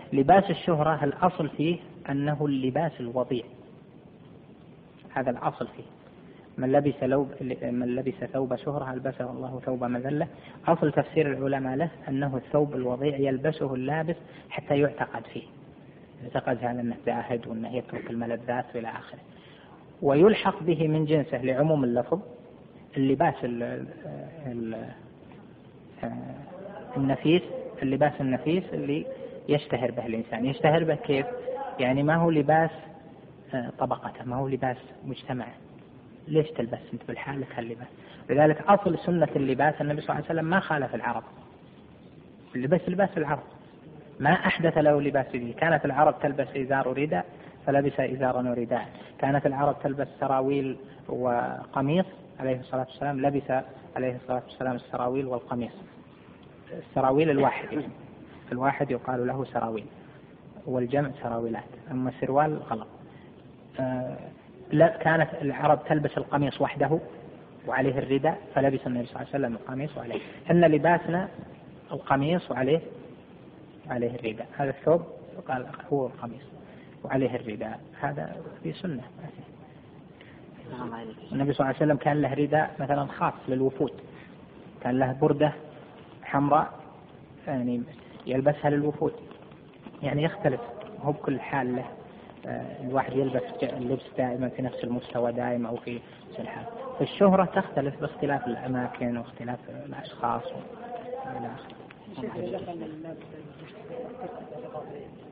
لباس الشهرة الأصل فيه أنه اللباس الوضيع، هذا الأصل فيه. من لبس ثوب شهرة ألبسه الله ثوب مذلة. أصل تفسير العلماء له أنه الثوب الوضيع يلبسه اللابس حتى يعتقد فيه، يعتقد هذا أنه زاهد وأنه يترك الملذات إلى آخره. ويلحق به من جنسه لعموم اللفظ اللباس النفيس، اللباس النفيس اللي يشتهر به الإنسان. يشتهر به كيف؟ يعني ما هو لباس طبقته، ما هو لباس مجتمعه. ليش تلبس أنت بالحالة هاللباس؟ لذلك أصل سنة اللباس النبي صلى الله عليه وسلم ما خالف العرب، اللباس لباس العرب، ما أحدث له لباس به. كانت العرب تلبس إزار ورداء فلبس إزارا ورداء، كانت العرب تلبس سراويل وقميص عليه الصلاة والسلام لبس عليه الصلاة والسلام السراويل والقميص. السراويل الواحد يقال له سراويل والجمع سراويلات، أما سروال غلط. لا، كانت العرب تلبس القميص وحده وعليه الرداء فلبس النبي صلى الله عليه وسلم القميص وعليه. إن لباسنا القميص وعليه الرداء، هذا الثوب قال هو القميص وعليه الرداء، هذا في سنة. النبي صلى الله عليه وسلم كان له رداء مثلا خاص للوفود، كان له بردة حمراء يعني يلبسها للوفود، يعني يختلف، هو بكل حال له. الواحد يلبس اللبس دائما في نفس المستوى دائما أو في نفس الحال. الشهرة تختلف باختلاف الأماكن واختلاف الأشخاص وإلى آخره.